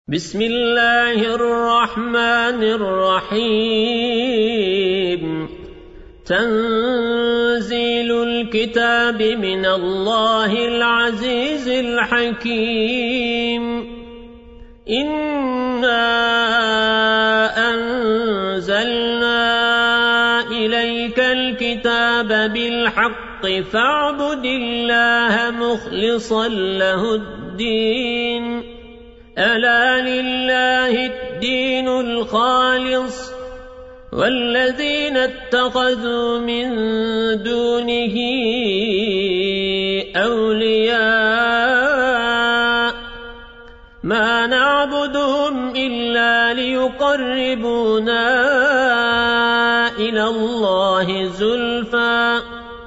بسم الله الرحمن الرحيم تنزيل الكتاب من الله العزيز الحكيم إنا أنزلنا إليك الكتاب بالحق فاعبد الله مخلصا له الدين ألا لله الدين الخالص والذين اتخذوا من دونه أولياء ما نعبدهم إلا ليقربونا إلى الله زلفى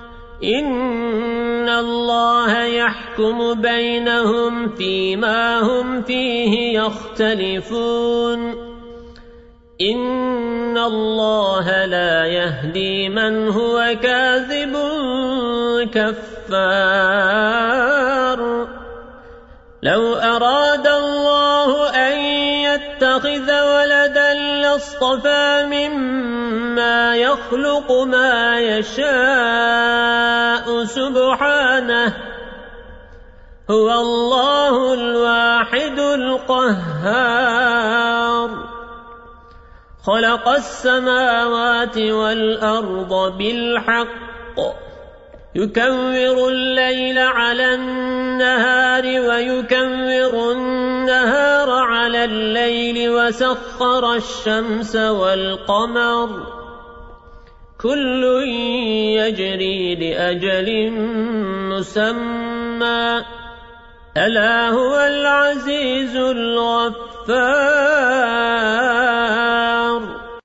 إن الله يحكم بينهم فيما هم فيه يختلفون إن الله لا يهدي من هو كاذب كفار لو أراد الله أن يتخذ ولدا لاصطفى مما يخلق ما يشاء سبحانه هو الله الواحد القهار خلق السماوات والأرض بالحق يكور الليل على النهار ويكور النهار على الليل وسخر الشمس والقمر كل يجري لأجل مسمى ألا هو العزيز الغفار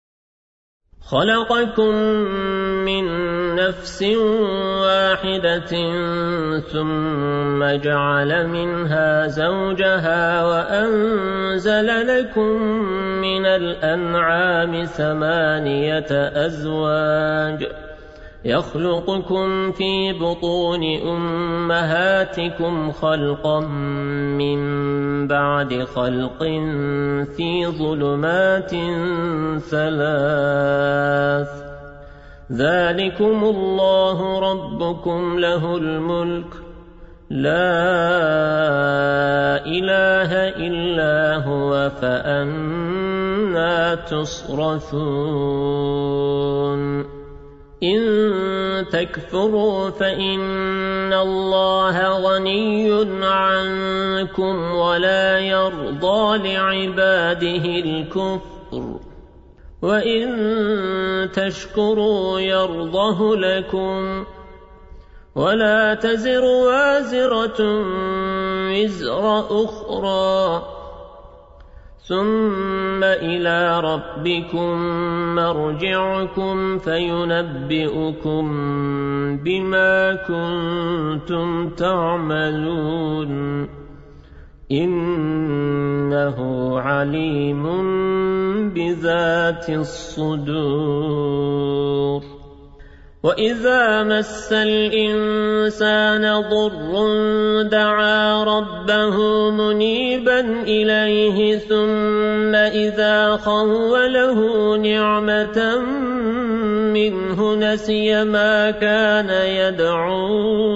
خلقكم من نفس واحدة ثم جعل منها زوجها وأنزل لكم من الأنعام 8 أزواج يخلقكم في بطون أمهاتكم خلقا من بعد خلق في ظلمات 3 ذلكم الله ربكم له الملك لا إله إلا هو فأنى تصرفون إن تكفروا فإن الله غني عنكم ولا يرضى لعباده الكفر وإن تشكروا يرضه لكم ولا تزر وازرة وزر أخرى ثم إلى ربكم مرجعكم فينبئكم بما كنتم تعملون إنه عليم بذات الصدور وإذا مس الإنسان ضر دعا ربه منيبا إليه ثم إذا خوله نعمة منه نسي ما كان يدعو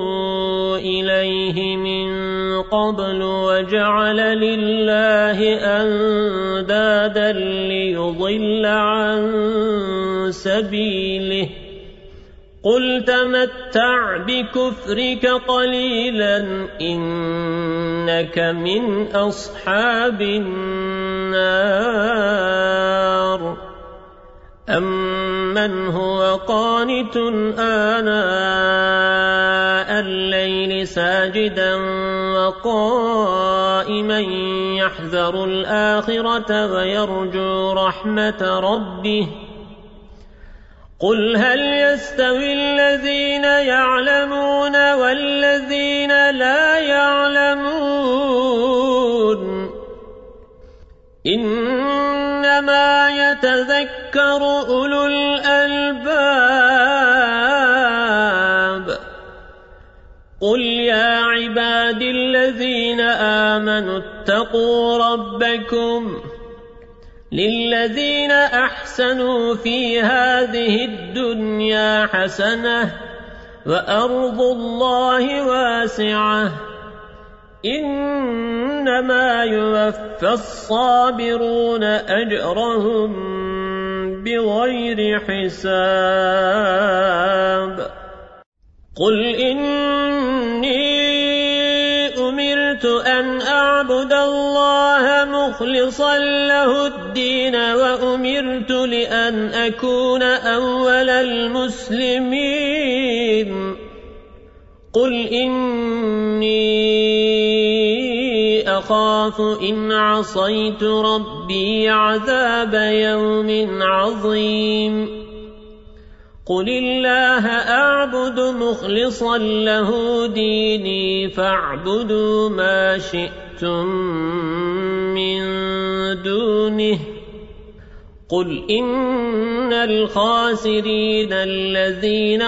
إليه من قبل وجعل لله أندادا ليضل عن سبيله قل تمتع بكفرك قليلا إنك من أصحاب النار أمن هو قانت آناء الليل ساجدا وقائما يحذر الآخرة ويرجو رحمة ربه قل هل يستوي الذين يعلمون والذين لا يعلمون إنما يتذكر أولو الألباب قل يا عبادي الذين آمنوا واتقوا ربكم للذين أحسنوا في هذه الدنيا حسنة وأرض الله واسعة إنما يوفى الصابرون أجرهم بغير حساب قل إني أمرت أن أعبد الله مخلصا له الدين وأمرت لأن أكون أول المسلمين قل إني أخاف إن عصيت ربي عذاب يوم عظيم قل الله أعبد مخلصا له ديني فاعبدوا ما شئتم من دونه قل إن الخاسرين الذين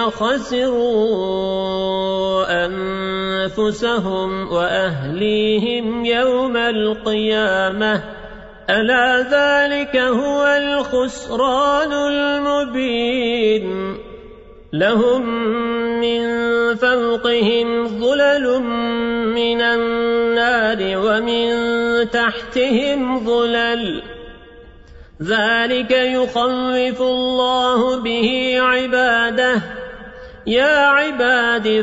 خسروا أنفسهم وأهليهم يوم القيامة ألا ذلك هو الخسران المبين لهم من فوقهم ظلل من النار ومن تحتهم ظلل ذلك يخوف الله به عباده يا عباد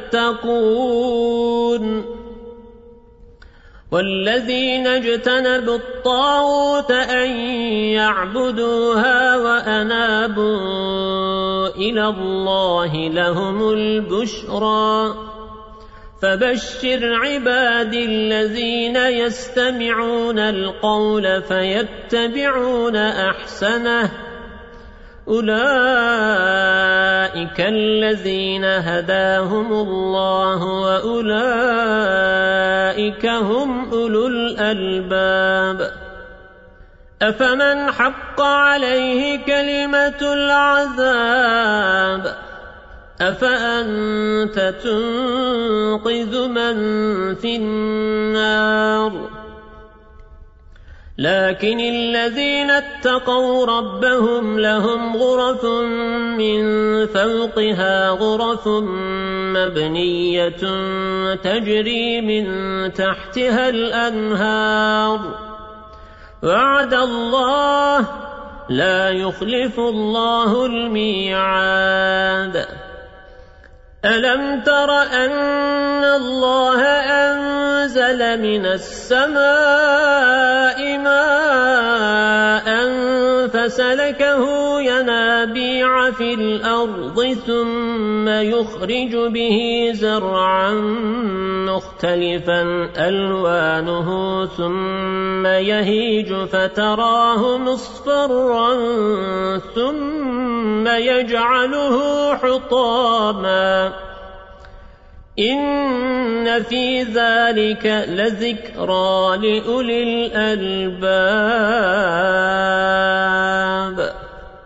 فاتقون والذين اجتنبوا الطاغوت أن يعبدوها وأنابوا إلى الله لهم البشرى فبشر عبادي الذين يستمعون القول فيتبعون أحسنه أولئك الذين هداهم الله وأولئك هم أولو الألباب أفمن حق عليه كلمة العذاب أفأنت تنقذ من في النار لكن الذين اتقوا ربهم لهم غرف من فوقها غرف مبنية تجري من تحتها الأنهار وعد الله لا يخلف الله الميعاد ألم تر أن الله أنزل من السماء ماء فسلكه ينابيع في الأرض ثم يخرج به زرعا مختلفا ألوانه ثم يهيج فتراه مصفرا ثم يجعله حطاما إن في ذلك لذكرى لأولي الألباب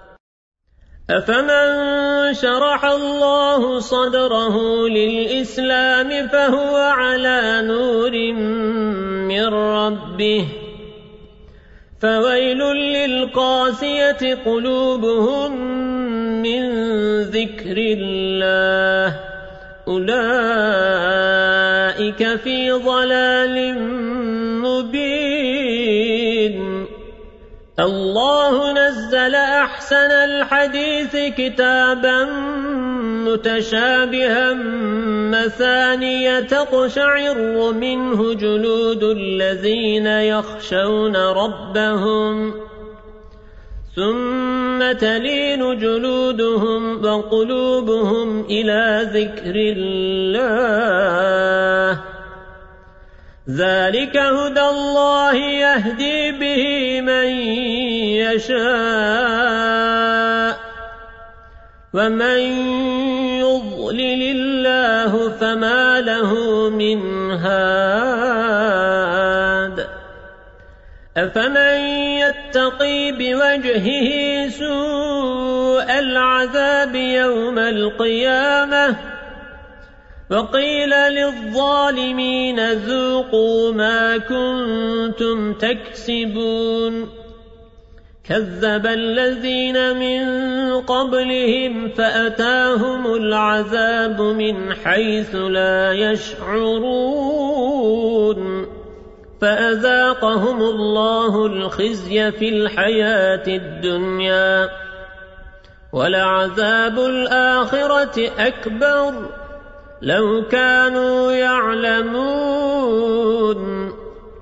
أفمن شرح الله صدره للإسلام فهو على نور من ربه فويل للقاسية قلوبهم من ذكر الله أولئك في ضلال مبين الله نزل أحسن الحديث كتابا متشابها مثانية تقشعر منه جلود الذين يخشون ربهم ثم تلين جلودهم وقلوبهم إلى ذكر الله ذلك هدى الله يهدي به من يشاء ومن يضلل الله فما له من هاد أفمن يتقي بوجهه سوء العذاب يوم القيامة وقيل للظالمين ذوقوا ما كنتم تكسبون كذب الذين من قبلهم فأتاهم العذاب من حيث لا يشعرون فأذاقهم الله الخزي في الحياة الدنيا ولعذاب الآخرة أكبر لو كانوا يعلمون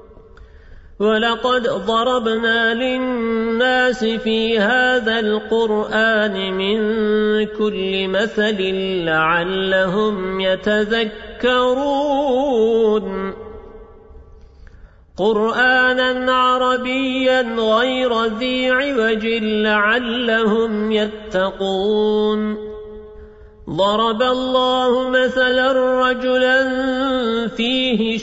ولقد ضربنا للناس في هذا القرآن من كل مثل لعلهم يتذكرون قرآنا عربيا غير ذي عوج لعلهم يتقون ضرب الله مثلا رجلا فيه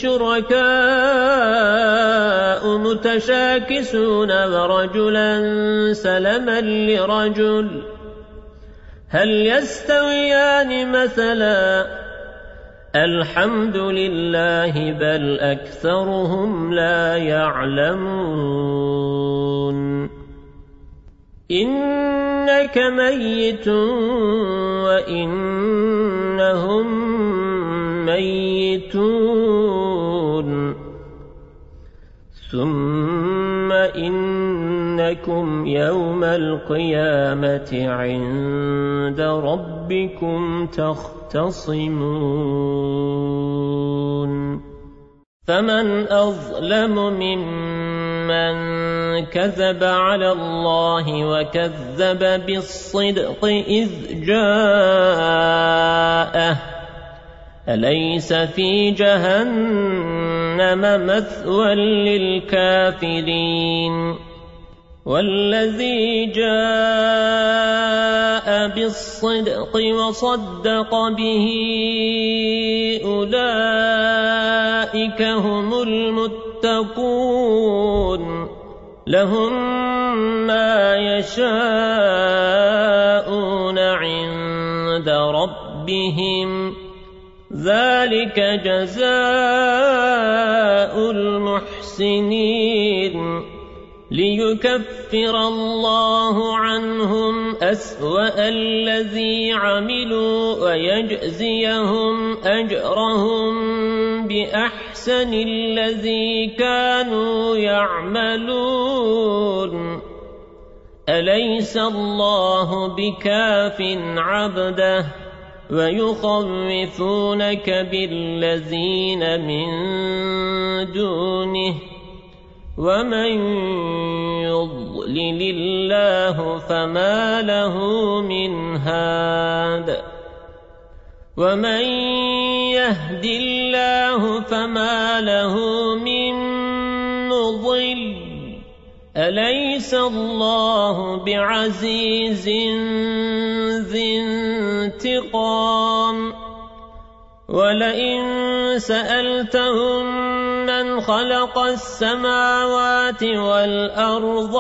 شركاء متشاكسون ورجلا سلما لرجل هل يستويان مثلا الحمد لله بل أكثرهم لا يعلمون إنك ميت وإنهم ميتون ثم إنكم يوم القيامة عند ربكم تختصمون فمن أظلم ممن كذب على الله وكذب بالصدق إذ جاءه أليس في جهنم مثوى للكافرين والذي جاء بالصدق وصدق به أولئك هم المتقون لهم ما يشاءون عند ربهم ذلك جزاء المحسنين ليكفر الله عنهم أسوأ الذي عملوا ويجزيهم أجرهم بأحسن الذي كانوا يعملون أليس الله بكاف عبده ويخوفونك بالذين من دونه ومن يضلل الله فما له من هاد ومن يهد الله فما له من مضل أليس الله بعزيز ذي انتقام ولئن سألتهم من خلق السماوات والأرض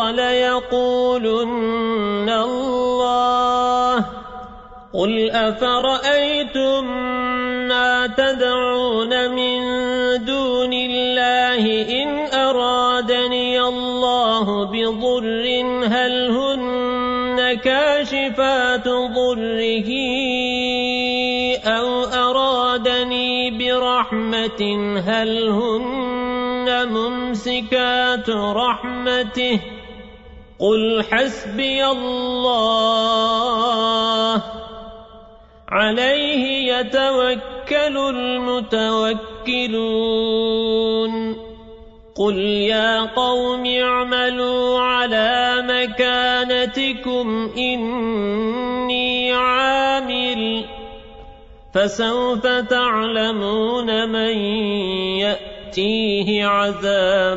ليقولن الله قل أفرأيتم ما تدعون من دون الله إن أرادني الله بضر هل هن كاشفات ضره أو أرادني برحمة هل هن ممسكات رحمته قل حسبي الله عليه يتوكل المتوكلون قل يا قوم اعملوا على مكانتكم إني عامل فسوف تعلمون من يأتيه عذاب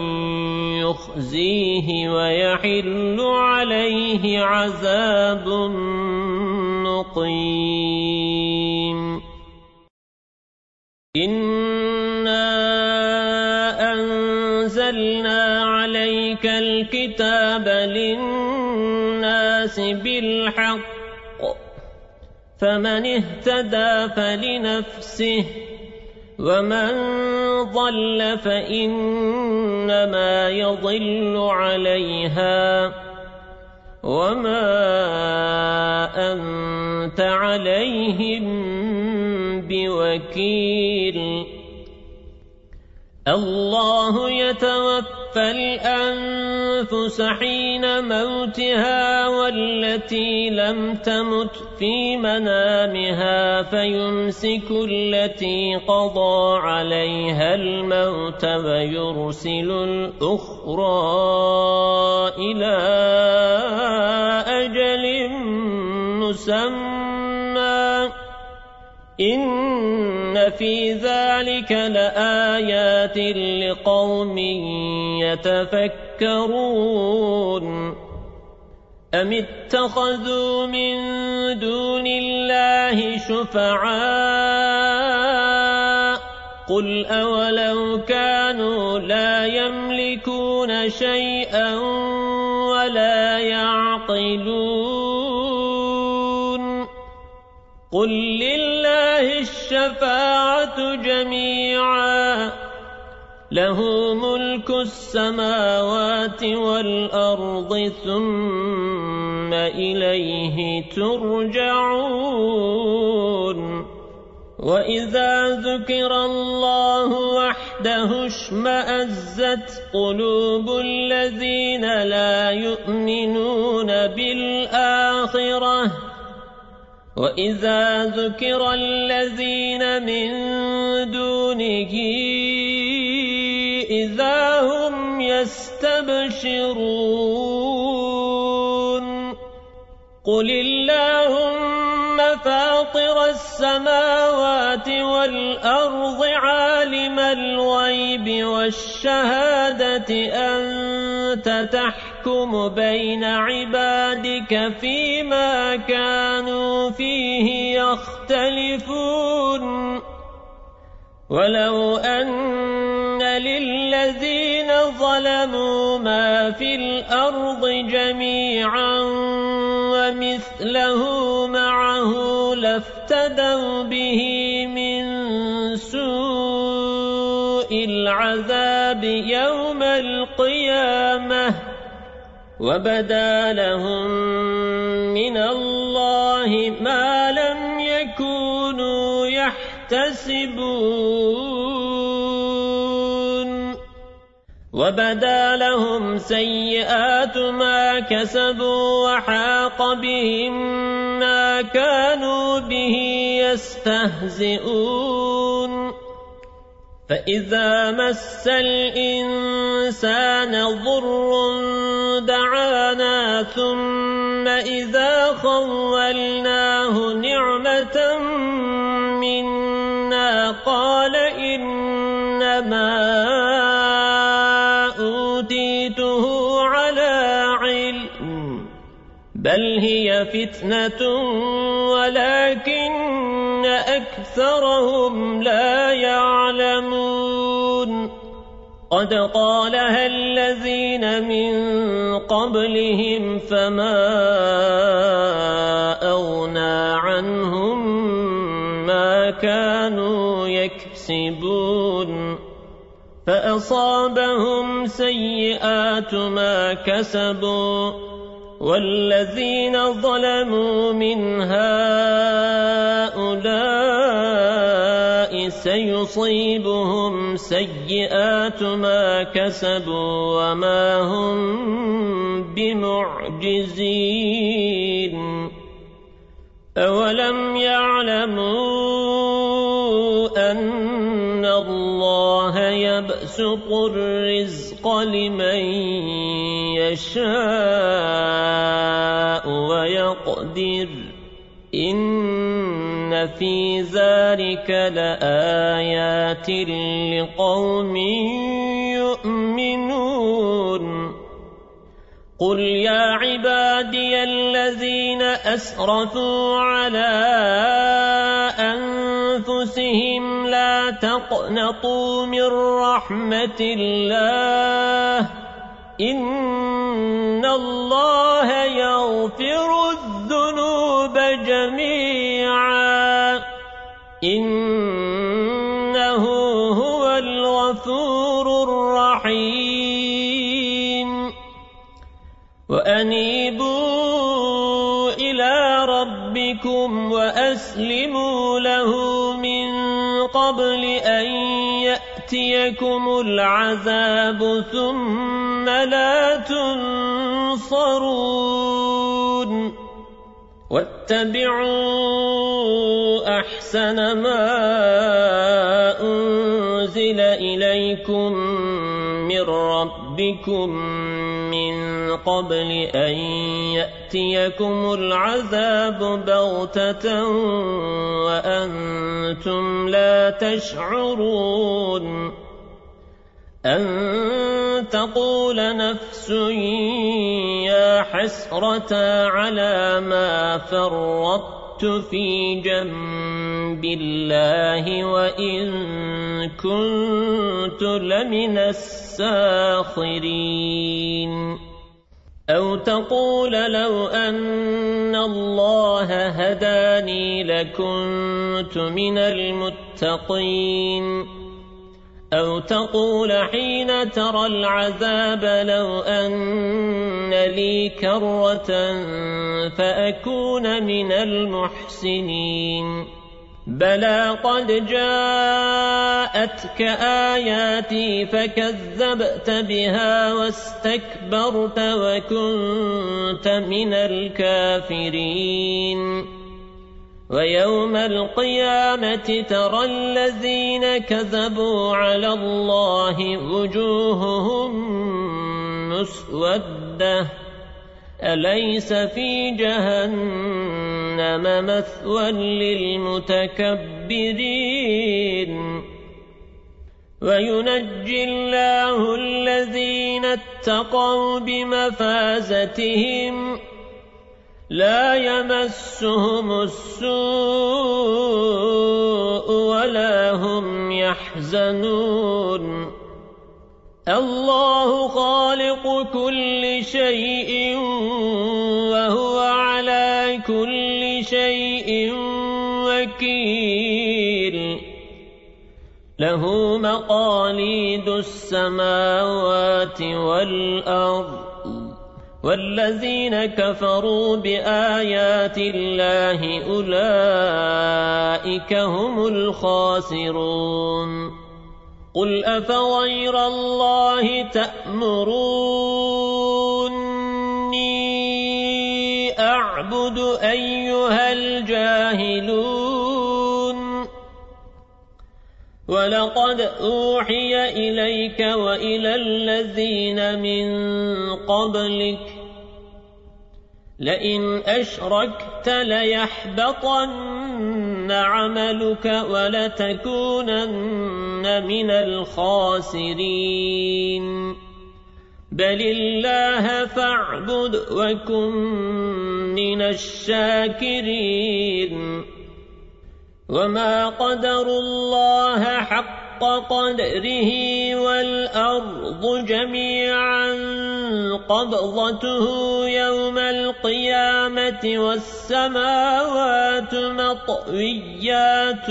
يخزيه ويحل عليه عذاب مقيم إنا أنزلنا عليك الكتاب للناس بالحق فمن اهتدى فلنفسه ومن ضل فإنما يضل عليها وما أنت عليهم بوكيل. الله يتوفى الأنفس حين موتها والتي لم تمت في منامها فيمسك التي قضى عليها الموت ويرسل الأخرى إلى أجل مسمى إن في ذلك لآيات لقوم يتفكرون. أم اتخذوا من دون الله شفعاء قل أولو كانوا لا يملكون شيئا ولا يعقلون قل لله الشفاعة جميعا له ملك السماوات والأرض ثم إليه ترجعون. وإذا ذكر الله وحده اشمأزت قلوب الذين لا يؤمنون بالآخرة وإذا ذكر الذين من دونه إذا هم يستبشرون. قل اللهم فاطر السماوات والأرض عالم الغيب والشهادة أنت تحكم بين عبادك فيما كانوا فيه يختلفون. ولو أن للذين ظلموا ما في الأرض جميعا ومثله معه لافتدوا به من سوء العذاب يوم القيامة وبدا لهم من الله ما لم يكونوا يحتسبون. وبدا لهم سيئات ما كسبوا وحاق بهم ما كانوا به يستهزئون. فإذا مس الإنسان ضر دعانا ثم إذا خولناه نعمة منا قال إنما أوتيته على علم بل هي فتنة ولكن أكثرهم لا يعلمون. قد قالها الذين من قبلهم فما أغنى عنهم ما كانوا يكسبون فأصابهم سيئات ما كسبوا والذين ظلموا من هؤلاء سيصيبهم سيئات ما كسبوا وما هم بمعجزين. أولم يعلموا أن الله يبسط الرزق لمن يشاء ويقدر إن في ذلك لآيات لقوم يؤمنون. قل يا عبادي الذين أسرفوا على أنفسهم لا تقنطوا من رحمة الله إن الله يغفر الذنوب جميعا وأنيبوا إلى ربكم وأسلموا له من قبل أن يأتيكم العذاب ثم لا تنصرون واتبعوا أحسن ما أنزل إليكم من ربكم من قبل أن يأتيكم العذاب بغتة وأنتم لا تشعرون أن تقول نفس يا حسرة على ما فرطت في جنب الله وإن كنت لمن الساخرين أو تقول لو أن الله هداني لكنت من المتقين أو تقول حين ترى العذاب لو أن لي كرة فأكون من المحسنين بلى قد جاءتك آياتي فكذبت بها واستكبرت وكنت من الكافرين ويوم القيامة ترى الذين كذبوا على الله وجوههم مسودة أليس في جهنم مثوى للمتكبرين وينجي الله الذين اتقوا بمفازتهم لا يمسهم السوء ولا هم يحزنون الله خالق كل شيء وهو على كل شيء وكيل له مقاليد السماوات والأرض والذين كفروا بآيات الله أولئك هم الخاسرون قل أفغير الله تأمروني أعبد أيها الجاهلون ولقد أوحي إليك وإلى الذين من قبلك لئن أشركت ليحبطن عملك ولتكونن من الخاسرين بل الله فاعبد وكن من الشاكرين وما قدروا الله حق قدره والأرض جميعا قبضته يوم القيامة والسماوات مطويات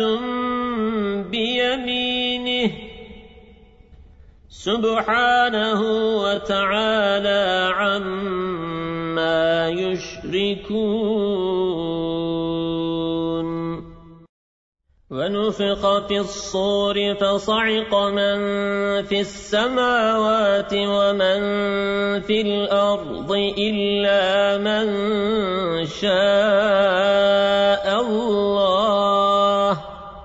بيمينه سبحانه وتعالى عما يشركون ونفخ في الصور فصعق من في السماوات ومن في الأرض إلا من شاء الله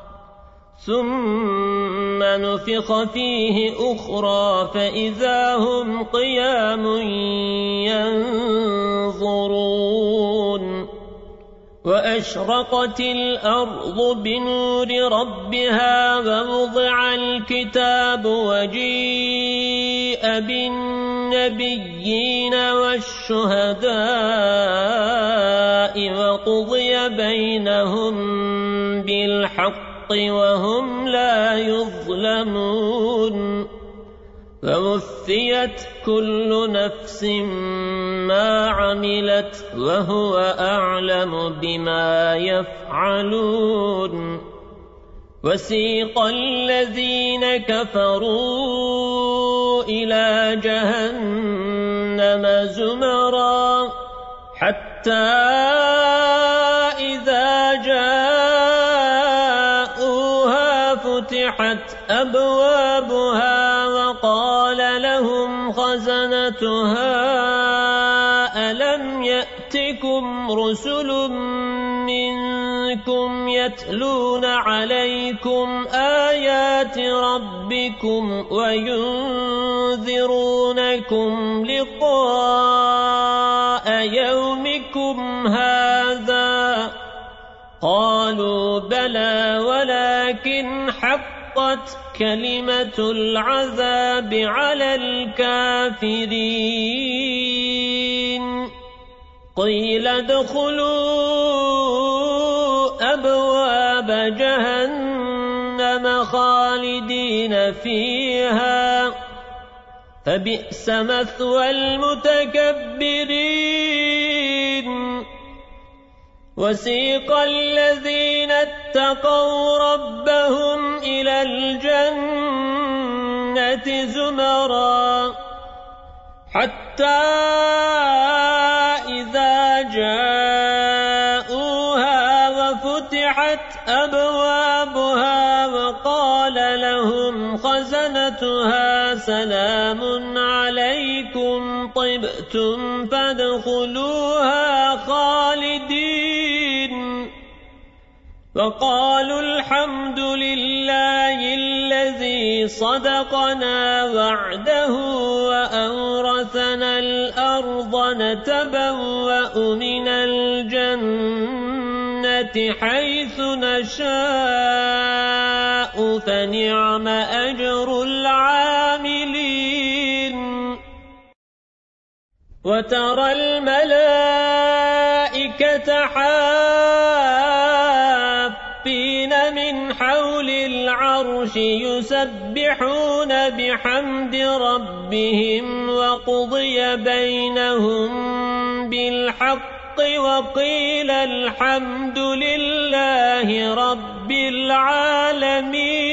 ثم نفخ فيه أخرى فإذا هم قيام ينظرون وأشرقت الأرض بنور ربها ووضع الكتاب وجيء بالنبيين والشهداء وقضي بينهم بالحق وهم لا يظلمون ووفيت كل نفس ما عملت وهو أعلم بما يفعلون وسيق الذين كفروا إلى جهنم جهنم زمرا حتى إذا جاءوها فتحت أبوابها وقال لهم خزنتها ألم يأتكم رسل منكم يتلون عليكم آيات ربكم وينذرونكم لقاء يومكم هذا قالوا بلى ولكن حقت كلمة العذاب على الكافرين قيل ادخلوا أبواب جهنم خالدين فيها فبئس مثوى المتكبرين وسيق الذين اتقوا ربهم إلى الجنة زمرا حتى إذا جاءوها وفتحت أبوابها وقال لهم خزنتها سلام عليكم طبتم فادخلوها خالدين وقالوا الحمد لله الذي صدقنا وعده وأورثنا الأرض نتبوأ من الجنة حيث نشاء فنعم أجر العاملين وترى الملائكة حافين من حول العرش يسبحون بحمد ربهم وقضي بينهم بالحق وقيل الحمد لله رب العالمين